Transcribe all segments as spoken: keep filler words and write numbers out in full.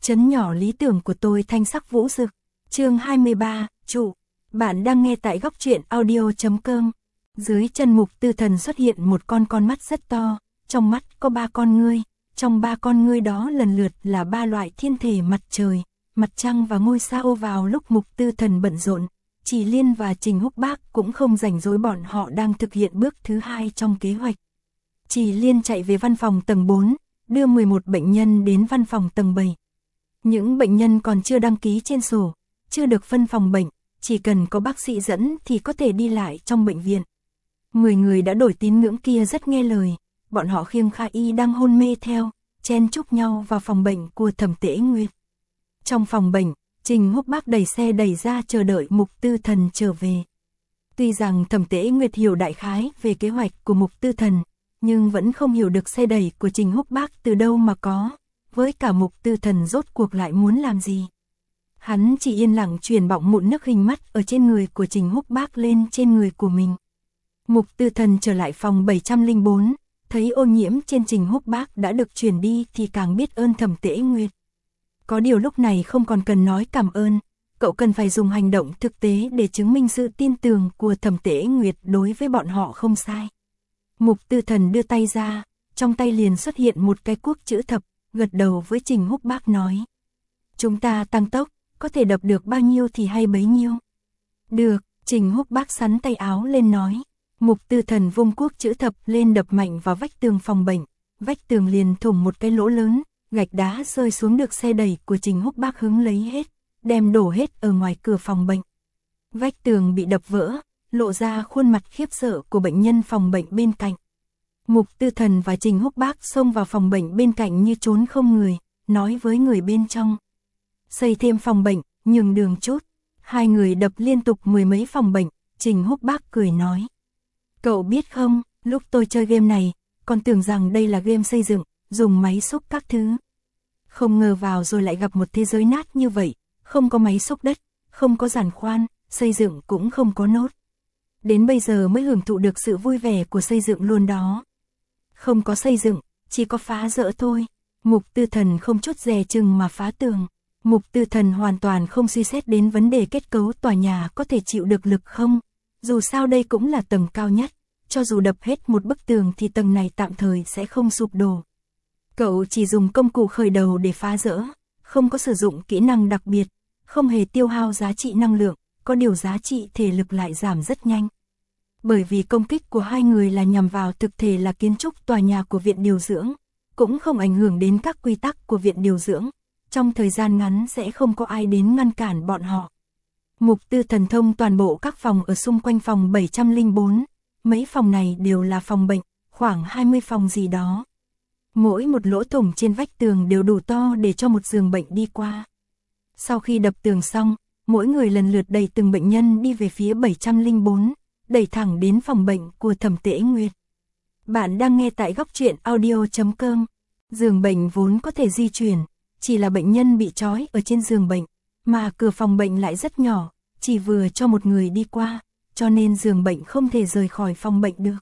Trấn nhỏ lý tưởng của tôi thanh sắc vũ rực. Chương hai mươi ba, trụ. Bạn đang nghe tại góc truyện audio chấm com. Dưới chân Mục Tư Thần xuất hiện một con con mắt rất to, trong mắt có ba con ngươi, trong ba con ngươi đó lần lượt là ba loại thiên thể mặt trời, mặt trăng và ngôi sao. Vào lúc Mục Tư Thần bận rộn, Chỉ Liên và Trình Húc Bác cũng không rảnh rỗi, bọn họ đang thực hiện bước thứ hai trong kế hoạch. Chỉ Liên chạy về văn phòng tầng bốn, đưa mười một bệnh nhân đến văn phòng tầng bảy. Những bệnh nhân còn chưa đăng ký trên sổ, chưa được phân phòng bệnh, chỉ cần có bác sĩ dẫn thì có thể đi lại trong bệnh viện. Mười người đã đổi tín ngưỡng kia rất nghe lời, bọn họ khiêng Kha Y đang hôn mê theo, chen chúc nhau vào phòng bệnh của Thẩm Tế Nguyệt. Trong phòng bệnh, Trình Húc Bác đẩy xe đẩy ra chờ đợi Mục Tư Thần trở về. Tuy rằng Thẩm Tế Nguyệt hiểu đại khái về kế hoạch của Mục Tư Thần, nhưng vẫn không hiểu được xe đẩy của Trình Húc Bác từ đâu mà có, với cả Mục Tư Thần rốt cuộc lại muốn làm gì. Hắn chỉ yên lặng truyền bọng mụn nước hình mắt ở trên người của Trình Húc Bác lên trên người của mình. Mục Tư Thần trở lại phòng bảy trăm lẻ bốn, thấy ô nhiễm trên Trình Húc Bác đã được chuyển đi thì càng biết ơn Thẩm Tế Nguyệt. Có điều lúc này không còn cần nói cảm ơn, cậu cần phải dùng hành động thực tế để chứng minh sự tin tưởng của Thẩm Tế Nguyệt đối với bọn họ không sai. Mục Tư Thần đưa tay ra, trong tay liền xuất hiện một cái cuốc chữ thập, gật đầu với Trình Húc Bác nói. Chúng ta tăng tốc, có thể đập được bao nhiêu thì hay bấy nhiêu. Được, Trình Húc Bác sắn tay áo lên nói. Mục Tư Thần vung cuốc chữ thập lên đập mạnh vào vách tường phòng bệnh, vách tường liền thủng một cái lỗ lớn, gạch đá rơi xuống được xe đẩy của Trình Húc Bác hứng lấy hết, đem đổ hết ở ngoài cửa phòng bệnh. Vách tường bị đập vỡ, lộ ra khuôn mặt khiếp sợ của bệnh nhân phòng bệnh bên cạnh. Mục Tư Thần và Trình Húc Bác xông vào phòng bệnh bên cạnh như trốn không người, nói với người bên trong. Xây thêm phòng bệnh, nhường đường chút. Hai người đập liên tục mười mấy phòng bệnh, Trình Húc Bác cười nói. Cậu biết không, lúc tôi chơi game này, còn tưởng rằng đây là game xây dựng, dùng máy xúc các thứ. Không ngờ vào rồi lại gặp một thế giới nát như vậy, không có máy xúc đất, không có giàn khoan, xây dựng cũng không có nốt. Đến bây giờ mới hưởng thụ được sự vui vẻ của xây dựng luôn đó. Không có xây dựng, chỉ có phá rỡ thôi. Mục Tư Thần không chút dè chừng mà phá tường. Mục Tư Thần hoàn toàn không suy xét đến vấn đề kết cấu tòa nhà có thể chịu được lực không. Dù sao đây cũng là tầng cao nhất, cho dù đập hết một bức tường thì tầng này tạm thời sẽ không sụp đổ. Cậu chỉ dùng công cụ khởi đầu để phá rỡ, không có sử dụng kỹ năng đặc biệt, không hề tiêu hao giá trị năng lượng, có điều giá trị thể lực lại giảm rất nhanh. Bởi vì công kích của hai người là nhằm vào thực thể là kiến trúc tòa nhà của viện điều dưỡng, cũng không ảnh hưởng đến các quy tắc của viện điều dưỡng, trong thời gian ngắn sẽ không có ai đến ngăn cản bọn họ. Mục Tư Thần thông toàn bộ các phòng ở xung quanh phòng bảy trăm lẻ bốn, mấy phòng này đều là phòng bệnh, khoảng hai mươi phòng gì đó. Mỗi một lỗ thủng trên vách tường đều đủ to để cho một giường bệnh đi qua. Sau khi đập tường xong, mỗi người lần lượt đẩy từng bệnh nhân đi về phía bảy trăm lẻ bốn, đẩy thẳng đến phòng bệnh của Thẩm Tế Nguyệt. Bạn đang nghe tại góc truyện audio chấm com. Giường bệnh vốn có thể di chuyển, chỉ là bệnh nhân bị trói ở trên giường bệnh, mà cửa phòng bệnh lại rất nhỏ, chỉ vừa cho một người đi qua, cho nên giường bệnh không thể rời khỏi phòng bệnh được.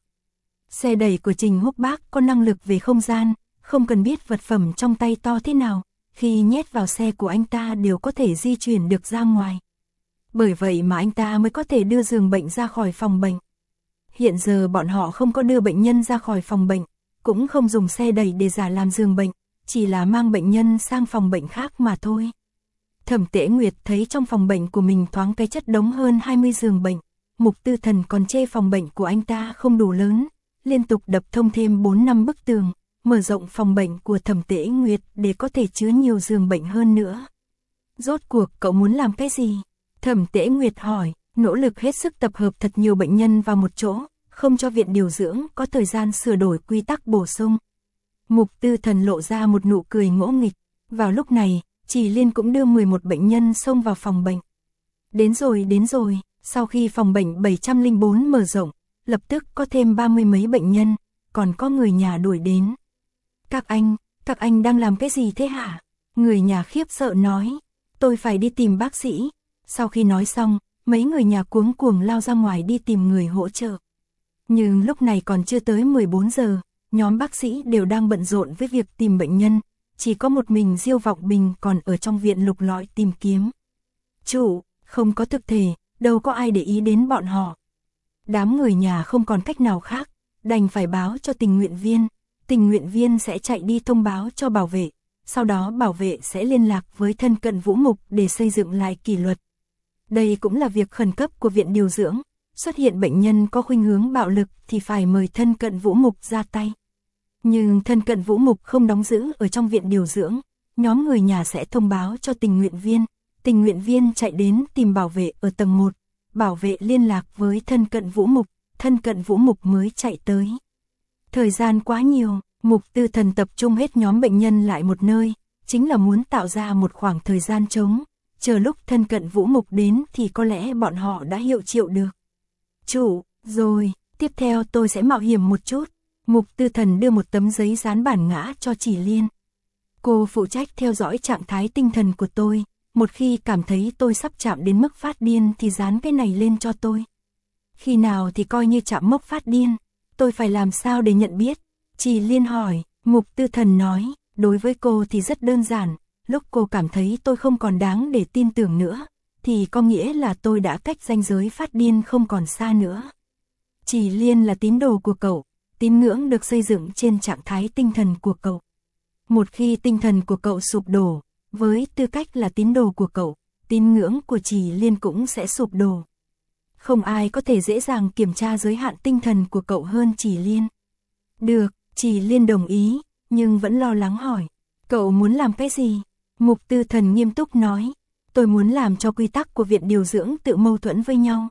Xe đẩy của Trình Húc Bác có năng lực về không gian, không cần biết vật phẩm trong tay to thế nào, khi nhét vào xe của anh ta đều có thể di chuyển được ra ngoài. Bởi vậy mà anh ta mới có thể đưa giường bệnh ra khỏi phòng bệnh. Hiện giờ bọn họ không có đưa bệnh nhân ra khỏi phòng bệnh, cũng không dùng xe đẩy để giả làm giường bệnh, chỉ là mang bệnh nhân sang phòng bệnh khác mà thôi. Thẩm Tế Nguyệt thấy trong phòng bệnh của mình thoáng cái chất đống hơn hai mươi giường bệnh, Mục Tư Thần còn chê phòng bệnh của anh ta không đủ lớn, liên tục đập thông thêm bốn năm bức tường, mở rộng phòng bệnh của Thẩm Tế Nguyệt để có thể chứa nhiều giường bệnh hơn nữa. Rốt cuộc cậu muốn làm cái gì? Thẩm Tế Nguyệt hỏi, nỗ lực hết sức tập hợp thật nhiều bệnh nhân vào một chỗ, không cho viện điều dưỡng có thời gian sửa đổi quy tắc bổ sung. Mục Tư Thần lộ ra một nụ cười ngỗ nghịch. Vào lúc này, Chỉ Liên cũng đưa mười một bệnh nhân xông vào phòng bệnh. Đến rồi, đến rồi, sau khi phòng bệnh bảy trăm lẻ bốn mở rộng, lập tức có thêm ba mươi mấy bệnh nhân, còn có người nhà đuổi đến. Các anh, các anh đang làm cái gì thế hả? Người nhà khiếp sợ nói, tôi phải đi tìm bác sĩ. Sau khi nói xong, mấy người nhà cuống cuồng lao ra ngoài đi tìm người hỗ trợ. Nhưng lúc này còn chưa tới mười bốn giờ, nhóm bác sĩ đều đang bận rộn với việc tìm bệnh nhân, chỉ có một mình Diêu Vọng Bình còn ở trong viện lục lọi tìm kiếm. Chủ, không có thực thể, đâu có ai để ý đến bọn họ. Đám người nhà không còn cách nào khác, đành phải báo cho tình nguyện viên, tình nguyện viên sẽ chạy đi thông báo cho bảo vệ, sau đó bảo vệ sẽ liên lạc với thân cận Vũ Mục để xây dựng lại kỷ luật. Đây cũng là việc khẩn cấp của viện điều dưỡng, xuất hiện bệnh nhân có khuynh hướng bạo lực thì phải mời thân cận Vũ Mục ra tay. Nhưng thân cận Vũ Mục không đóng giữ ở trong viện điều dưỡng, nhóm người nhà sẽ thông báo cho tình nguyện viên, tình nguyện viên chạy đến tìm bảo vệ ở tầng một, bảo vệ liên lạc với thân cận Vũ Mục, thân cận Vũ Mục mới chạy tới. Thời gian quá nhiều, Mục Tư Thần tập trung hết nhóm bệnh nhân lại một nơi, chính là muốn tạo ra một khoảng thời gian trống, chờ lúc thân cận Vũ Mục đến thì có lẽ bọn họ đã hiệu triệu được. Chủ, rồi, tiếp theo tôi sẽ mạo hiểm một chút. Mục Tư Thần đưa một tấm giấy dán bản ngã cho Chỉ Liên. Cô phụ trách theo dõi trạng thái tinh thần của tôi, một khi cảm thấy tôi sắp chạm đến mức phát điên thì dán cái này lên cho tôi. Khi nào thì coi như chạm mốc phát điên, tôi phải làm sao để nhận biết? Chỉ Liên hỏi. Mục Tư Thần nói, đối với cô thì rất đơn giản, lúc cô cảm thấy tôi không còn đáng để tin tưởng nữa, thì có nghĩa là tôi đã cách ranh giới phát điên không còn xa nữa. Chỉ Liên là tín đồ của cậu, tín ngưỡng được xây dựng trên trạng thái tinh thần của cậu. Một khi tinh thần của cậu sụp đổ, với tư cách là tín đồ của cậu, tín ngưỡng của Chỉ Liên cũng sẽ sụp đổ. Không ai có thể dễ dàng kiểm tra giới hạn tinh thần của cậu hơn Chỉ Liên. Được, Chỉ Liên đồng ý, nhưng vẫn lo lắng hỏi. Cậu muốn làm cái gì? Mục Tư Thần nghiêm túc nói. Tôi muốn làm cho quy tắc của viện điều dưỡng tự mâu thuẫn với nhau.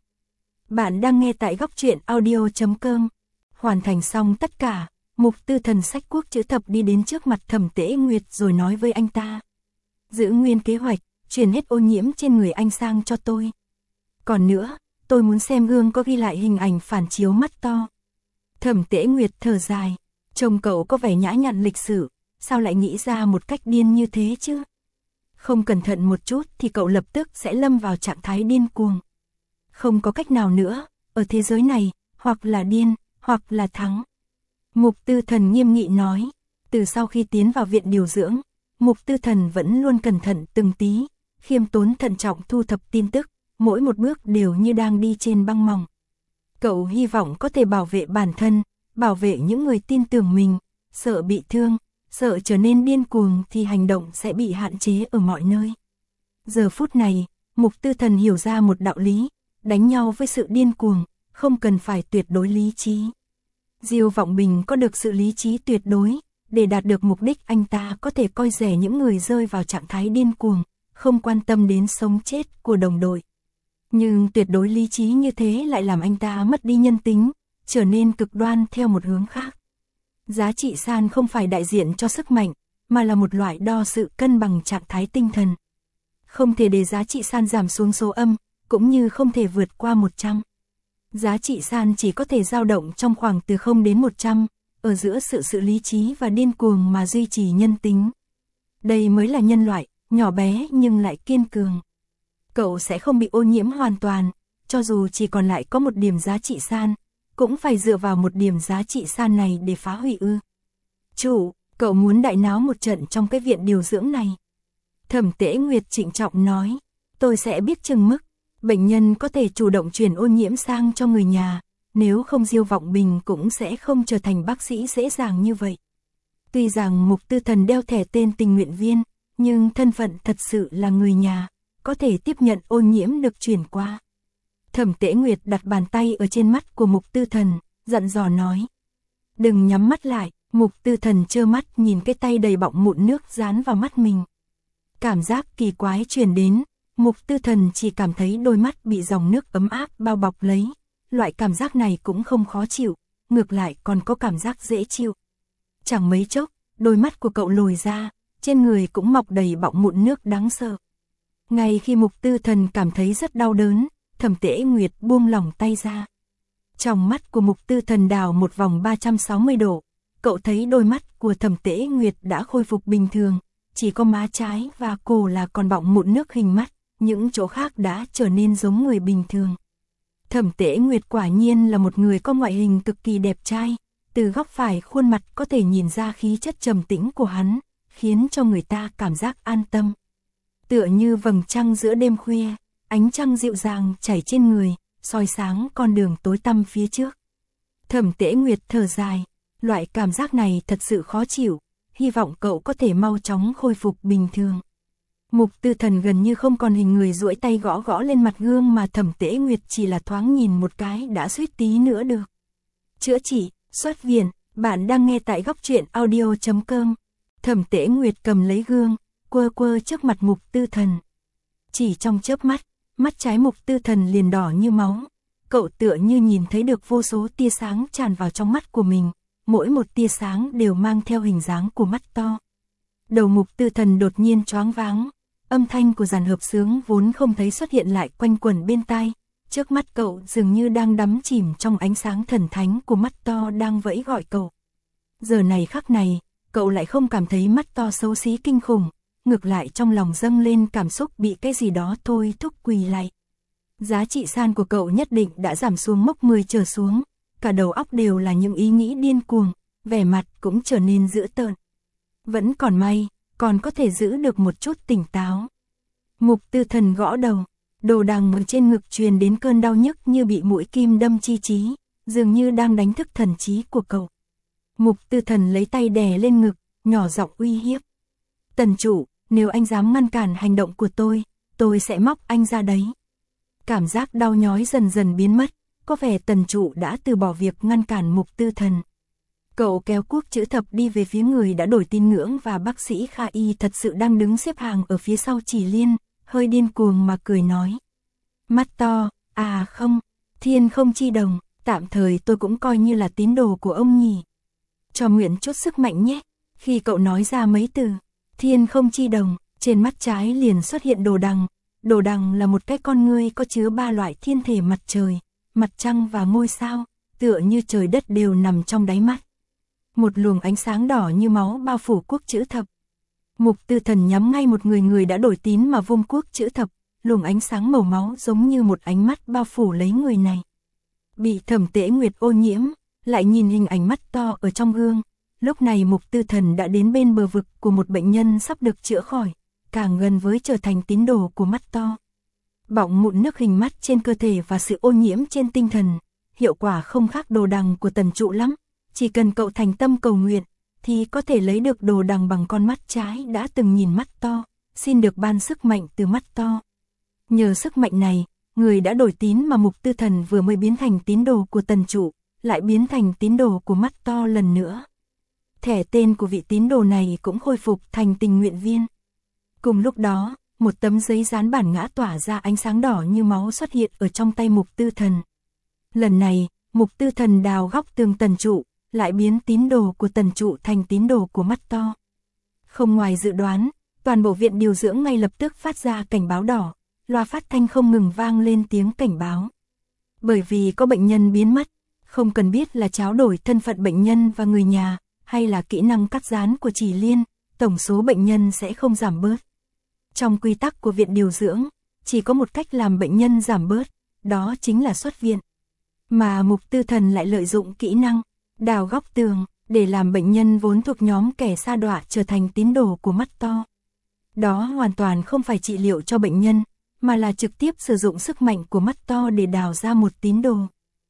Bạn đang nghe tại góc truyện audio chấm com. Hoàn thành xong tất cả, Mục Tư Thần xách cuốc chữ thập đi đến trước mặt Thẩm Tễ Nguyệt rồi nói với anh ta. Giữ nguyên kế hoạch, chuyển hết ô nhiễm trên người anh sang cho tôi. Còn nữa, tôi muốn xem gương có ghi lại hình ảnh phản chiếu mắt to. Thẩm Tễ Nguyệt thở dài, chồng cậu có vẻ nhã nhặn lịch sự, sao lại nghĩ ra một cách điên như thế chứ? Không cẩn thận một chút thì cậu lập tức sẽ lâm vào trạng thái điên cuồng. Không có cách nào nữa, ở thế giới này, hoặc là điên, hoặc là thắng. Mục Tư Thần nghiêm nghị nói, từ sau khi tiến vào viện điều dưỡng, Mục Tư Thần vẫn luôn cẩn thận từng tí, khiêm tốn thận trọng thu thập tin tức, mỗi một bước đều như đang đi trên băng mỏng. Cậu hy vọng có thể bảo vệ bản thân, bảo vệ những người tin tưởng mình, sợ bị thương, sợ trở nên điên cuồng thì hành động sẽ bị hạn chế ở mọi nơi. Giờ phút này, Mục Tư Thần hiểu ra một đạo lý, đánh nhau với sự điên cuồng, không cần phải tuyệt đối lý trí. Diêu Vọng Bình có được sự lý trí tuyệt đối, để đạt được mục đích anh ta có thể coi rẻ những người rơi vào trạng thái điên cuồng, không quan tâm đến sống chết của đồng đội. Nhưng tuyệt đối lý trí như thế lại làm anh ta mất đi nhân tính, trở nên cực đoan theo một hướng khác. Giá trị san không phải đại diện cho sức mạnh, mà là một loại đo sự cân bằng trạng thái tinh thần. Không thể để giá trị san giảm xuống số âm, cũng như không thể vượt qua một trăm. Giá trị san chỉ có thể dao động trong khoảng từ không đến một trăm, ở giữa sự sự lý trí và điên cuồng mà duy trì nhân tính. Đây mới là nhân loại, nhỏ bé nhưng lại kiên cường. Cậu sẽ không bị ô nhiễm hoàn toàn, cho dù chỉ còn lại có một điểm giá trị san, cũng phải dựa vào một điểm giá trị san này để phá hủy ư. Chủ, cậu muốn đại náo một trận trong cái viện điều dưỡng này. Thẩm Tễ Nguyệt trịnh trọng nói, tôi sẽ biết chừng mức, bệnh nhân có thể chủ động truyền ô nhiễm sang cho người nhà, nếu không Diêu Vọng Bình cũng sẽ không trở thành bác sĩ dễ dàng như vậy. Tuy rằng Mục Tư Thần đeo thẻ tên tình nguyện viên, nhưng thân phận thật sự là người nhà, có thể tiếp nhận ô nhiễm được chuyển qua. Thẩm Tễ Nguyệt đặt bàn tay ở trên mắt của Mục Tư Thần, dặn dò nói. Đừng nhắm mắt lại. Mục Tư Thần trơ mắt nhìn cái tay đầy bọng mụn nước dán vào mắt mình. Cảm giác kỳ quái truyền đến, Mục Tư Thần chỉ cảm thấy đôi mắt bị dòng nước ấm áp bao bọc lấy. Loại cảm giác này cũng không khó chịu, ngược lại còn có cảm giác dễ chịu. Chẳng mấy chốc, đôi mắt của cậu lồi ra, trên người cũng mọc đầy bọng mụn nước đáng sợ. Ngay khi Mục Tư Thần cảm thấy rất đau đớn, Thẩm Tễ Nguyệt buông lỏng tay ra. Trong mắt của Mục Tư Thần đảo một vòng ba trăm sáu mươi độ, cậu thấy đôi mắt của Thẩm Tễ Nguyệt đã khôi phục bình thường, chỉ có má trái và cổ là còn bọng mụn nước hình mắt, những chỗ khác đã trở nên giống người bình thường. Thẩm Tễ Nguyệt quả nhiên là một người có ngoại hình cực kỳ đẹp trai, từ góc phải khuôn mặt có thể nhìn ra khí chất trầm tĩnh của hắn, khiến cho người ta cảm giác an tâm. Tựa như vầng trăng giữa đêm khuya, ánh trăng dịu dàng chảy trên người, soi sáng con đường tối tăm phía trước. Thẩm Tế Nguyệt thở dài, loại cảm giác này thật sự khó chịu, hy vọng cậu có thể mau chóng khôi phục bình thường. Mục Tư Thần gần như không còn hình người duỗi tay gõ gõ lên mặt gương mà Thẩm Tế Nguyệt chỉ là thoáng nhìn một cái đã suýt tí nữa được. Chữa trị, xuất viện, bạn đang nghe tại góc truyện audio chấm com. Thẩm Tế Nguyệt cầm lấy gương, quơ quơ trước mặt Mục Tư Thần. Chỉ trong chớp mắt, mắt trái Mục Tư Thần liền đỏ như máu. Cậu tựa như nhìn thấy được vô số tia sáng tràn vào trong mắt của mình, mỗi một tia sáng đều mang theo hình dáng của mắt to. Đầu Mục Tư Thần đột nhiên choáng váng, âm thanh của dàn hợp xướng vốn không thấy xuất hiện lại quanh quẩn bên tai. Trước mắt cậu dường như đang đắm chìm trong ánh sáng thần thánh của mắt to đang vẫy gọi cậu. Giờ này khắc này, cậu lại không cảm thấy mắt to xấu xí kinh khủng, ngược lại trong lòng dâng lên cảm xúc bị cái gì đó thôi thúc quỳ lại. Giá trị san của cậu nhất định đã giảm xuống mốc mười trở xuống, cả đầu óc đều là những ý nghĩ điên cuồng, vẻ mặt cũng trở nên dữ tợn. Vẫn còn may, còn có thể giữ được một chút tỉnh táo. Mục Tư Thần gõ đầu, đồ đằng ở trên ngực truyền đến cơn đau nhức như bị mũi kim đâm chi trí, dường như đang đánh thức thần trí của cậu. Mục Tư Thần lấy tay đè lên ngực, nhỏ giọng uy hiếp. Tần chủ, nếu anh dám ngăn cản hành động của tôi, tôi sẽ móc anh ra đấy. Cảm giác đau nhói dần dần biến mất, có vẻ tần chủ đã từ bỏ việc ngăn cản Mục Tư Thần. Cậu kéo cuốc chữ thập đi về phía người đã đổi tín ngưỡng và bác sĩ Kha Y thật sự đang đứng xếp hàng ở phía sau Chỉ Liên, hơi điên cuồng mà cười nói. Mắt to, à không, Thiên Không Chi Đồng, tạm thời tôi cũng coi như là tín đồ của ông nhỉ. Cho mượn chút sức mạnh nhé. Khi cậu nói ra mấy từ Thiên Không Chi Đồng, trên mắt trái liền xuất hiện đồ đằng. Đồ đằng là một cái con ngươi có chứa ba loại thiên thể mặt trời, mặt trăng và ngôi sao, tựa như trời đất đều nằm trong đáy mắt. Một luồng ánh sáng đỏ như máu bao phủ cuốc chữ thập. Mục Tư Thần nhắm ngay một người người đã đổi tín mà vung cuốc chữ thập, luồng ánh sáng màu máu giống như một ánh mắt bao phủ lấy người này. Bị Thẩm Tế Nguyệt ô nhiễm, lại nhìn hình ảnh mắt to ở trong gương, lúc này Mục Tư Thần đã đến bên bờ vực của một bệnh nhân sắp được chữa khỏi, càng gần với trở thành tín đồ của mắt to. Bọng mụn nước hình mắt trên cơ thể và sự ô nhiễm trên tinh thần, hiệu quả không khác đồ đằng của tần trụ lắm, chỉ cần cậu thành tâm cầu nguyện, thì có thể lấy được đồ đằng bằng con mắt trái đã từng nhìn mắt to, xin được ban sức mạnh từ mắt to. Nhờ sức mạnh này, người đã đổi tín mà Mục Tư Thần vừa mới biến thành tín đồ của tần trụ, lại biến thành tín đồ của mắt to lần nữa. Thẻ tên của vị tín đồ này cũng khôi phục thành tình nguyện viên. Cùng lúc đó, một tấm giấy dán bản ngã tỏa ra ánh sáng đỏ như máu xuất hiện ở trong tay Mục Tư Thần. Lần này, Mục Tư Thần đào góc tường tần trụ, lại biến tín đồ của tần trụ thành tín đồ của mắt to. Không ngoài dự đoán, toàn bộ viện điều dưỡng ngay lập tức phát ra cảnh báo đỏ, loa phát thanh không ngừng vang lên tiếng cảnh báo. Bởi vì có bệnh nhân biến mất, không cần biết là tráo đổi thân phận bệnh nhân và người nhà, hay là kỹ năng cắt dán của Chỉ Liên, tổng số bệnh nhân sẽ không giảm bớt. Trong quy tắc của viện điều dưỡng, chỉ có một cách làm bệnh nhân giảm bớt, đó chính là xuất viện. Mà Mục Tư Thần lại lợi dụng kỹ năng đào góc tường để làm bệnh nhân vốn thuộc nhóm kẻ sa đọa trở thành tín đồ của mắt to. Đó hoàn toàn không phải trị liệu cho bệnh nhân, mà là trực tiếp sử dụng sức mạnh của mắt to để đào ra một tín đồ.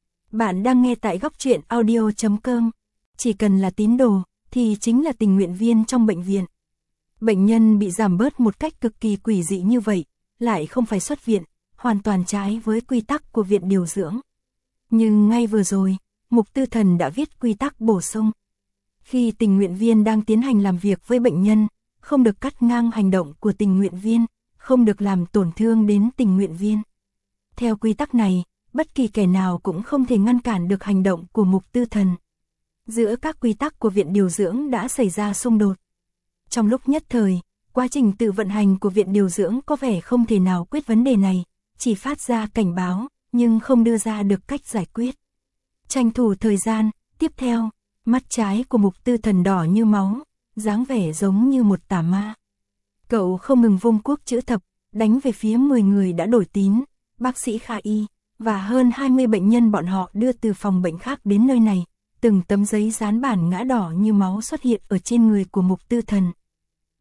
Bạn đang nghe tại góc truyện audio chấm com. Chỉ cần là tín đồ, thì chính là tình nguyện viên trong bệnh viện. Bệnh nhân bị giảm bớt một cách cực kỳ quỷ dị như vậy, lại không phải xuất viện, hoàn toàn trái với quy tắc của viện điều dưỡng. Nhưng ngay vừa rồi, Mục Tư Thần đã viết quy tắc bổ sung. Khi tình nguyện viên đang tiến hành làm việc với bệnh nhân, không được cắt ngang hành động của tình nguyện viên, không được làm tổn thương đến tình nguyện viên. Theo quy tắc này, bất kỳ kẻ nào cũng không thể ngăn cản được hành động của Mục Tư Thần. Giữa các quy tắc của viện điều dưỡng đã xảy ra xung đột. Trong lúc nhất thời, quá trình tự vận hành của viện điều dưỡng có vẻ không thể nào quyết vấn đề này, chỉ phát ra cảnh báo, nhưng không đưa ra được cách giải quyết. Tranh thủ thời gian, tiếp theo, mắt trái của Mục Tư Thần đỏ như máu, dáng vẻ giống như một tà ma. Cậu không ngừng vung cuốc chữ thập, đánh về phía mười người đã đổi tín, bác sĩ Kha Y, và hơn hai mươi bệnh nhân bọn họ đưa từ phòng bệnh khác đến nơi này. Từng tấm giấy dán bản ngã đỏ như máu xuất hiện ở trên người của Mục Tư Thần.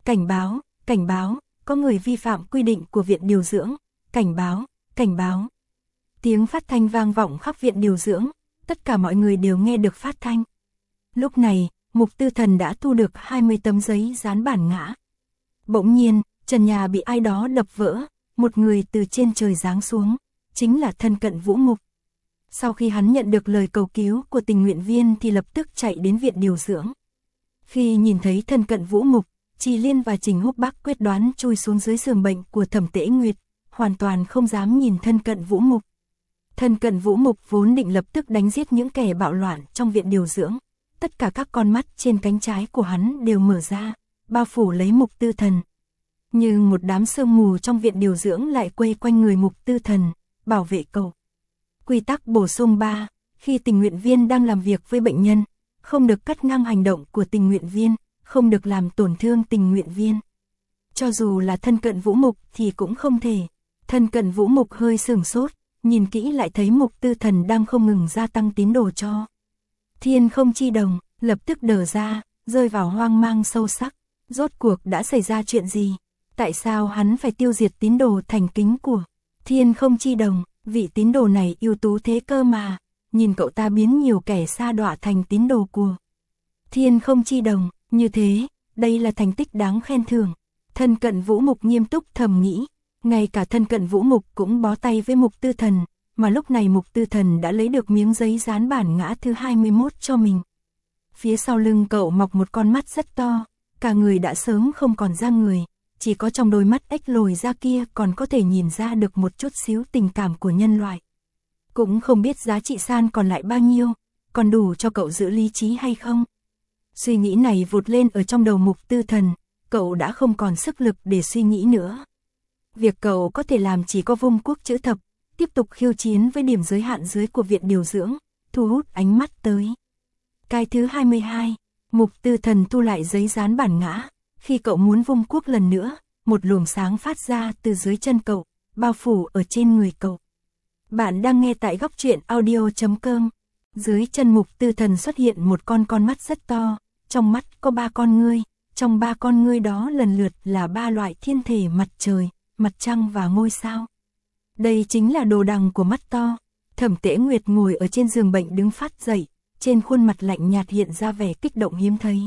cảnh báo, cảnh báo, có người vi phạm quy định của viện điều dưỡng, cảnh báo, cảnh báo. Tiếng phát thanh vang vọng khắp viện điều dưỡng, tất cả mọi người đều nghe được phát thanh. Lúc này, Mục Tư Thần đã thu được hai mươi tấm giấy dán bản ngã. Bỗng nhiên, trần nhà bị ai đó đập vỡ, một người từ trên trời giáng xuống, chính là thân cận Vũ Mục. Sau khi hắn nhận được lời cầu cứu của tình nguyện viên thì lập tức chạy đến viện điều dưỡng. Khi nhìn thấy thân cận Vũ Mục, Trì Liên và Trình Húc Bắc quyết đoán chui xuống dưới giường bệnh của Thẩm Tễ Nguyệt, hoàn toàn không dám nhìn thân cận Vũ Mục. Thân cận Vũ Mục vốn định lập tức đánh giết những kẻ bạo loạn trong viện điều dưỡng. Tất cả các con mắt trên cánh trái của hắn đều mở ra, bao phủ lấy Mục Tư Thần. Nhưng một đám sương mù trong viện điều dưỡng lại quây quanh người Mục Tư Thần, bảo vệ cậu. Quy tắc bổ sung ba, khi tình nguyện viên đang làm việc với bệnh nhân, không được cắt ngang hành động của tình nguyện viên, không được làm tổn thương tình nguyện viên. Cho dù là thân cận Vũ Mục thì cũng không thể. Thân cận Vũ Mục hơi sửng sốt, nhìn kỹ lại thấy Mục Tư Thần đang không ngừng gia tăng tín đồ cho. Thiên Không Chi Đồng, lập tức đờ ra, rơi vào hoang mang sâu sắc. Rốt cuộc đã xảy ra chuyện gì? Tại sao hắn phải tiêu diệt tín đồ thành kính của Thiên Không Chi Đồng? Vị tín đồ này ưu tú thế cơ mà. Nhìn cậu ta biến nhiều kẻ sa đọa thành tín đồ của Thiên Không Chi Đồng. Như thế, đây là thành tích đáng khen thưởng. Thân cận Vũ Mục nghiêm túc thầm nghĩ. Ngay cả thân cận Vũ Mục cũng bó tay với Mục Tư Thần. Mà lúc này Mục Tư Thần đã lấy được miếng giấy dán bản ngã thứ hai mươi mốt cho mình. Phía sau lưng cậu mọc một con mắt rất to. Cả người đã sớm không còn da người. Chỉ có trong đôi mắt ếch lồi ra kia còn có thể nhìn ra được một chút xíu tình cảm của nhân loại. Cũng không biết giá trị san còn lại bao nhiêu. Còn đủ cho cậu giữ lý trí hay không? Suy nghĩ này vụt lên ở trong đầu Mục Tư Thần. Cậu đã không còn sức lực để suy nghĩ nữa. Việc cậu có thể làm chỉ có vung cuốc chữ thập, tiếp tục khiêu chiến với điểm giới hạn dưới của viện điều dưỡng, thu hút ánh mắt tới. Cái thứ hai mươi hai, Mục Tư Thần thu lại giấy dán bản ngã. Khi cậu muốn vung cuốc lần nữa, một luồng sáng phát ra từ dưới chân cậu, bao phủ ở trên người cậu. Bạn đang nghe tại góc truyện audio chấm com. Dưới chân Mục Tư Thần xuất hiện một con con mắt rất to, trong mắt có ba con ngươi, trong ba con ngươi đó lần lượt là ba loại thiên thể mặt trời, mặt trăng và ngôi sao. Đây chính là đồ đằng của mắt to. Thẩm Tễ Nguyệt ngồi ở trên giường bệnh đứng phát dậy, trên khuôn mặt lạnh nhạt hiện ra vẻ kích động hiếm thấy.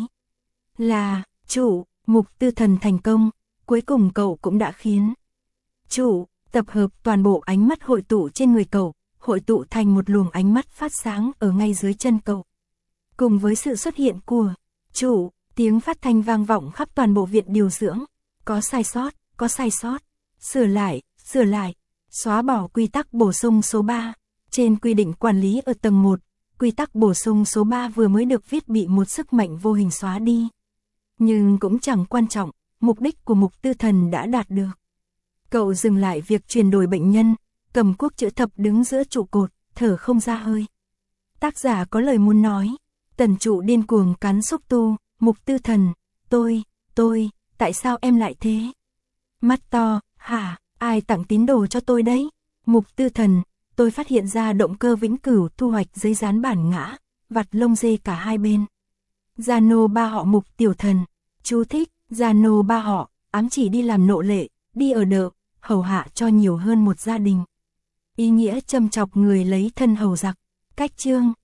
Là, chủ, Mục Tư Thần thành công, cuối cùng cậu cũng đã khiến. Chủ, tập hợp toàn bộ ánh mắt hội tụ trên người cậu, hội tụ thành một luồng ánh mắt phát sáng ở ngay dưới chân cậu. Cùng với sự xuất hiện của chủ, tiếng phát thanh vang vọng khắp toàn bộ viện điều dưỡng. Có sai sót, có sai sót. Sửa lại, sửa lại. Xóa bỏ quy tắc bổ sung số ba. Trên quy định quản lý ở tầng một, quy tắc bổ sung số ba vừa mới được viết bị một sức mạnh vô hình xóa đi. Nhưng cũng chẳng quan trọng, mục đích của Mục Tư Thần đã đạt được. Cậu dừng lại việc chuyển đổi bệnh nhân, cầm cuốc chữ thập đứng giữa trụ cột, thở không ra hơi. Tác giả có lời muốn nói. Tần trụ điên cuồng cắn xúc tu. Mục Tư Thần, tôi, tôi, tại sao em lại thế? Mắt to, hả, ai tặng tín đồ cho tôi đấy? Mục Tư Thần, tôi phát hiện ra động cơ vĩnh cửu thu hoạch giấy dán bản ngã, vặt lông dê cả hai bên. Gia nô ba họ Mục Tiểu Thần. Chú thích, gia nô ba họ, ám chỉ đi làm nô lệ, đi ở đợ, hầu hạ cho nhiều hơn một gia đình. Ý nghĩa châm chọc người lấy thân hầu giặc. Cách chương.